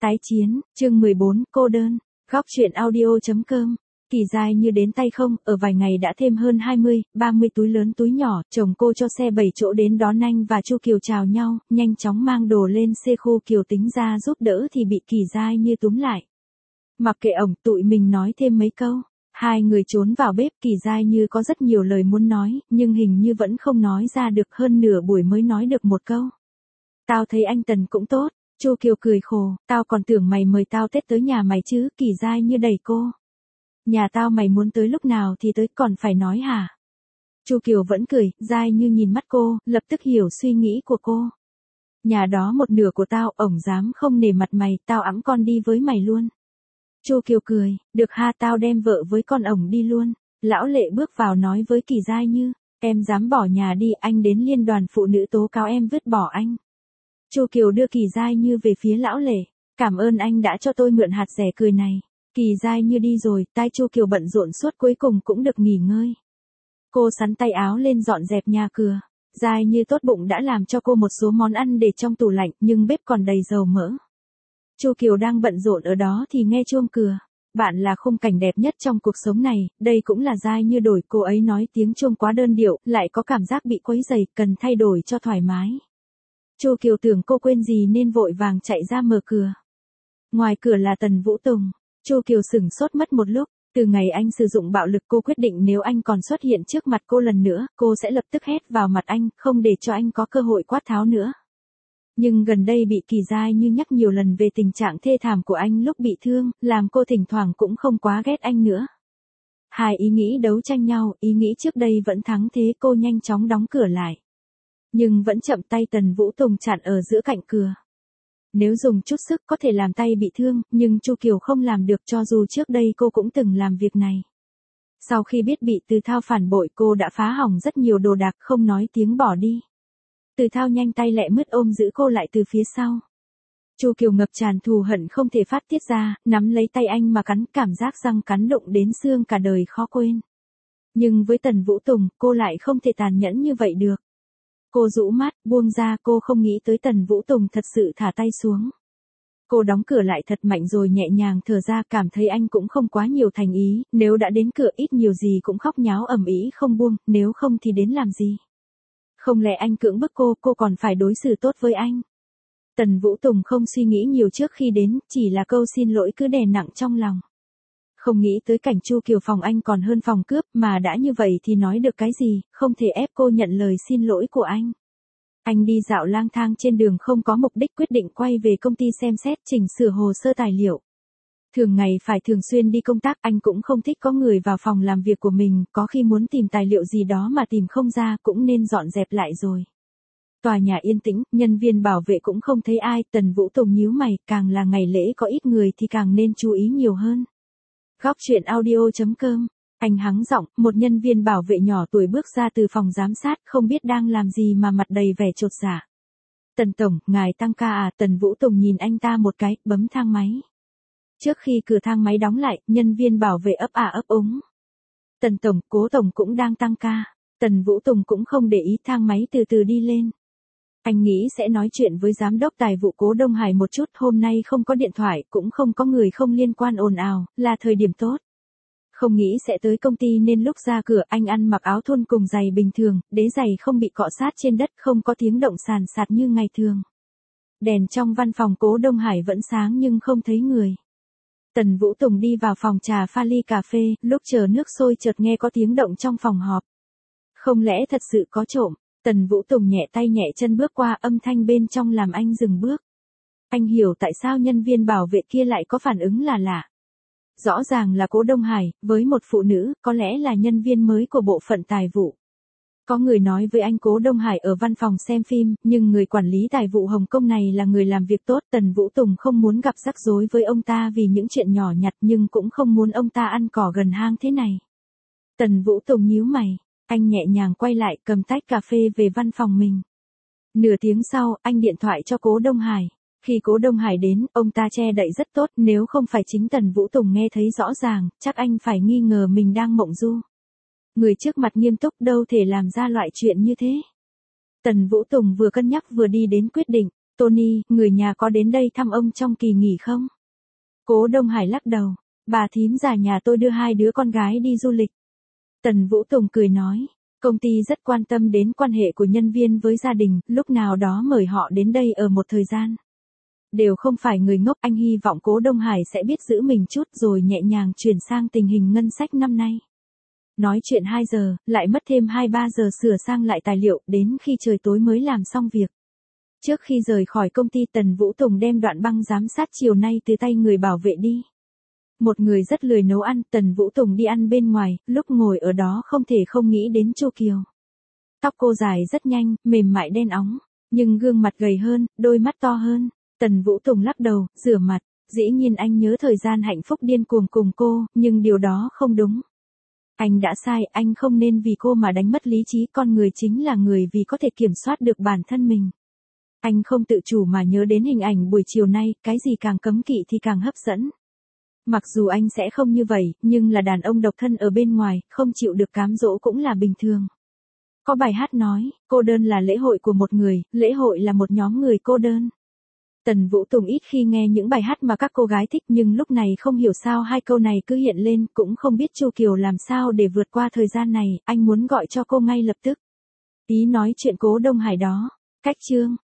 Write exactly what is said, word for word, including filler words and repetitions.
Tái chiến, chương mười bốn, cô đơn, góc truyện audio.com. Kỳ Giai Như đến tay không, ở vài ngày đã thêm hơn hai mươi, ba mươi túi lớn túi nhỏ, chồng cô cho xe bảy chỗ đến đón anh và Chu Kiều chào nhau, nhanh chóng mang đồ lên xe khu Kiều tính ra giúp đỡ thì bị Kỳ Giai Như túm lại. Mặc kệ ổng, tụi mình nói thêm mấy câu. Hai người trốn vào bếp, Kỳ Giai Như có rất nhiều lời muốn nói, nhưng hình như vẫn không nói ra được, hơn nửa buổi mới nói được một câu. Tao thấy anh Tần cũng tốt. Chu Kiều cười khổ, tao còn tưởng mày mời tao Tết tới nhà mày chứ. Kỳ Giai Như đẩy cô. Nhà tao mày muốn tới lúc nào thì tới, còn phải nói hả? Chu Kiều vẫn cười, Giai Như nhìn mắt cô, lập tức hiểu suy nghĩ của cô. Nhà đó một nửa của tao, ổng dám không nể mặt mày, tao ẵm con đi với mày luôn. Chu Kiều cười, được ha, tao đem vợ với con ổng đi luôn. Lão Lệ bước vào nói với Kỳ Giai Như, em dám bỏ nhà đi, anh đến liên đoàn phụ nữ tố cáo em vứt bỏ anh. Chu Kiều đưa Kỳ Giai Như về phía Lão Lệ, cảm ơn anh đã cho tôi mượn hạt rẻ cười này. Kỳ Giai Như đi rồi, tay Chu Kiều bận rộn suốt cuối cùng cũng được nghỉ ngơi. Cô sắn tay áo lên dọn dẹp nhà cửa. Giai Như tốt bụng đã làm cho cô một số món ăn để trong tủ lạnh, nhưng bếp còn đầy dầu mỡ. Chu Kiều đang bận rộn ở đó thì nghe chuông cửa. Bạn là khung cảnh đẹp nhất trong cuộc sống này, đây cũng là Giai Như đổi, cô ấy nói tiếng chuông quá đơn điệu, lại có cảm giác bị quấy rầy, cần thay đổi cho thoải mái. Chu Kiều tưởng cô quên gì nên vội vàng chạy ra mở cửa. Ngoài cửa là Tần Vũ Tùng. Chu Kiều sửng sốt mất một lúc, từ ngày anh sử dụng bạo lực cô quyết định nếu anh còn xuất hiện trước mặt cô lần nữa, cô sẽ lập tức hét vào mặt anh, không để cho anh có cơ hội quát tháo nữa. Nhưng gần đây bị Kỳ Giai Như nhắc nhiều lần về tình trạng thê thảm của anh lúc bị thương, làm cô thỉnh thoảng cũng không quá ghét anh nữa. Hai ý nghĩ đấu tranh nhau, ý nghĩ trước đây vẫn thắng thế, cô nhanh chóng đóng cửa lại. Nhưng vẫn chậm, tay Tần Vũ Tùng chặn ở giữa cạnh cửa. Nếu dùng chút sức có thể làm tay bị thương, nhưng Chu Kiều không làm được, cho dù trước đây cô cũng từng làm việc này. Sau khi biết bị Từ Thao phản bội, cô đã phá hỏng rất nhiều đồ đạc, không nói tiếng bỏ đi. Từ Thao nhanh tay lẹ mứt ôm giữ cô lại từ phía sau. Chu Kiều ngập tràn thù hận không thể phát tiết ra, nắm lấy tay anh mà cắn, cảm giác răng cắn đụng đến xương cả đời khó quên. Nhưng với Tần Vũ Tùng, cô lại không thể tàn nhẫn như vậy được. Cô rũ mắt, buông ra, cô không nghĩ tới Tần Vũ Tùng thật sự thả tay xuống. Cô đóng cửa lại thật mạnh rồi nhẹ nhàng thở ra, cảm thấy anh cũng không quá nhiều thành ý, nếu đã đến cửa ít nhiều gì cũng khóc nháo ầm ĩ không buông, nếu không thì đến làm gì. Không lẽ anh cưỡng bức cô, cô còn phải đối xử tốt với anh. Tần Vũ Tùng không suy nghĩ nhiều trước khi đến, chỉ là câu xin lỗi cứ đè nặng trong lòng. Không nghĩ tới cảnh Chu Kiều phòng anh còn hơn phòng cướp, mà đã như vậy thì nói được cái gì, không thể ép cô nhận lời xin lỗi của anh. Anh đi dạo lang thang trên đường không có mục đích, quyết định quay về công ty xem xét chỉnh sửa hồ sơ tài liệu. Thường ngày phải thường xuyên đi công tác, anh cũng không thích có người vào phòng làm việc của mình, có khi muốn tìm tài liệu gì đó mà tìm không ra cũng nên dọn dẹp lại rồi. Tòa nhà yên tĩnh, nhân viên bảo vệ cũng không thấy ai, Tần Vũ Tùng nhíu mày, càng là ngày lễ có ít người thì càng nên chú ý nhiều hơn. Góc truyện audio.com. Anh hắng giọng, một nhân viên bảo vệ nhỏ tuổi bước ra từ phòng giám sát, không biết đang làm gì mà mặt đầy vẻ chột dạ. Tần tổng, ngài tăng ca à? Tần Vũ Tùng nhìn anh ta một cái, bấm thang máy. Trước khi cửa thang máy đóng lại, nhân viên bảo vệ ấp à ấp úng. Tần tổng, Cố tổng cũng đang tăng ca. Tần Vũ Tùng cũng không để ý, thang máy từ từ đi lên. Anh nghĩ sẽ nói chuyện với giám đốc tài vụ Cố Đông Hải một chút, hôm nay không có điện thoại, cũng không có người không liên quan ồn ào, là thời điểm tốt. Không nghĩ sẽ tới công ty nên lúc ra cửa anh ăn mặc áo thun cùng giày bình thường, đế giày không bị cọ sát trên đất, không có tiếng động sàn sạt như ngày thường. Đèn trong văn phòng Cố Đông Hải vẫn sáng nhưng không thấy người. Tần Vũ Tùng đi vào phòng trà pha ly cà phê, lúc chờ nước sôi chợt nghe có tiếng động trong phòng họp. Không lẽ thật sự có trộm? Tần Vũ Tùng nhẹ tay nhẹ chân bước qua, âm thanh bên trong làm anh dừng bước. Anh hiểu tại sao nhân viên bảo vệ kia lại có phản ứng là lạ. Rõ ràng là Cố Đông Hải, với một phụ nữ, có lẽ là nhân viên mới của bộ phận tài vụ. Có người nói với anh Cố Đông Hải ở văn phòng xem phim, nhưng người quản lý tài vụ Hồng Kông này là người làm việc tốt. Tần Vũ Tùng không muốn gặp rắc rối với ông ta vì những chuyện nhỏ nhặt, nhưng cũng không muốn ông ta ăn cỏ gần hang thế này. Tần Vũ Tùng nhíu mày, anh nhẹ nhàng quay lại, cầm tách cà phê về văn phòng mình. Nửa tiếng sau, anh điện thoại cho Cố Đông Hải. Khi Cố Đông Hải đến, ông ta che đậy rất tốt, nếu không phải chính Tần Vũ Tùng nghe thấy rõ ràng, chắc anh phải nghi ngờ mình đang mộng du. Người trước mặt nghiêm túc, đâu thể làm ra loại chuyện như thế. Tần Vũ Tùng vừa cân nhắc vừa đi đến quyết định, Tony, người nhà có đến đây thăm ông trong kỳ nghỉ không? Cố Đông Hải lắc đầu. Bà thím già nhà tôi đưa hai đứa con gái đi du lịch. Tần Vũ Tùng cười nói. Công ty rất quan tâm đến quan hệ của nhân viên với gia đình, lúc nào đó mời họ đến đây ở một thời gian. Đều không phải người ngốc, anh hy vọng Cố Đông Hải sẽ biết giữ mình chút rồi nhẹ nhàng chuyển sang tình hình ngân sách năm nay. Nói chuyện hai giờ, lại mất thêm hai ba giờ sửa sang lại tài liệu, đến khi trời tối mới làm xong việc. Trước khi rời khỏi công ty Tần Vũ Tùng đem đoạn băng giám sát chiều nay từ tay người bảo vệ đi. Một người rất lười nấu ăn, Tần Vũ Tùng đi ăn bên ngoài, lúc ngồi ở đó không thể không nghĩ đến Chu Kiều. Tóc cô dài rất nhanh, mềm mại đen óng, nhưng gương mặt gầy hơn, đôi mắt to hơn. Tần Vũ Tùng lắc đầu, rửa mặt, dĩ nhiên anh nhớ thời gian hạnh phúc điên cuồng cùng cô, nhưng điều đó không đúng. Anh đã sai, anh không nên vì cô mà đánh mất lý trí, con người chính là người vì có thể kiểm soát được bản thân mình. Anh không tự chủ mà nhớ đến hình ảnh buổi chiều nay, cái gì càng cấm kỵ thì càng hấp dẫn. Mặc dù anh sẽ không như vậy, nhưng là đàn ông độc thân ở bên ngoài, không chịu được cám dỗ cũng là bình thường. Có bài hát nói, cô đơn là lễ hội của một người, lễ hội là một nhóm người cô đơn. Tần Vũ Tùng ít khi nghe những bài hát mà các cô gái thích, nhưng lúc này không hiểu sao hai câu này cứ hiện lên, cũng không biết Chu Kiều làm sao để vượt qua thời gian này, anh muốn gọi cho cô ngay lập tức. Ý nói chuyện Cố Đông Hải đó. Cách chương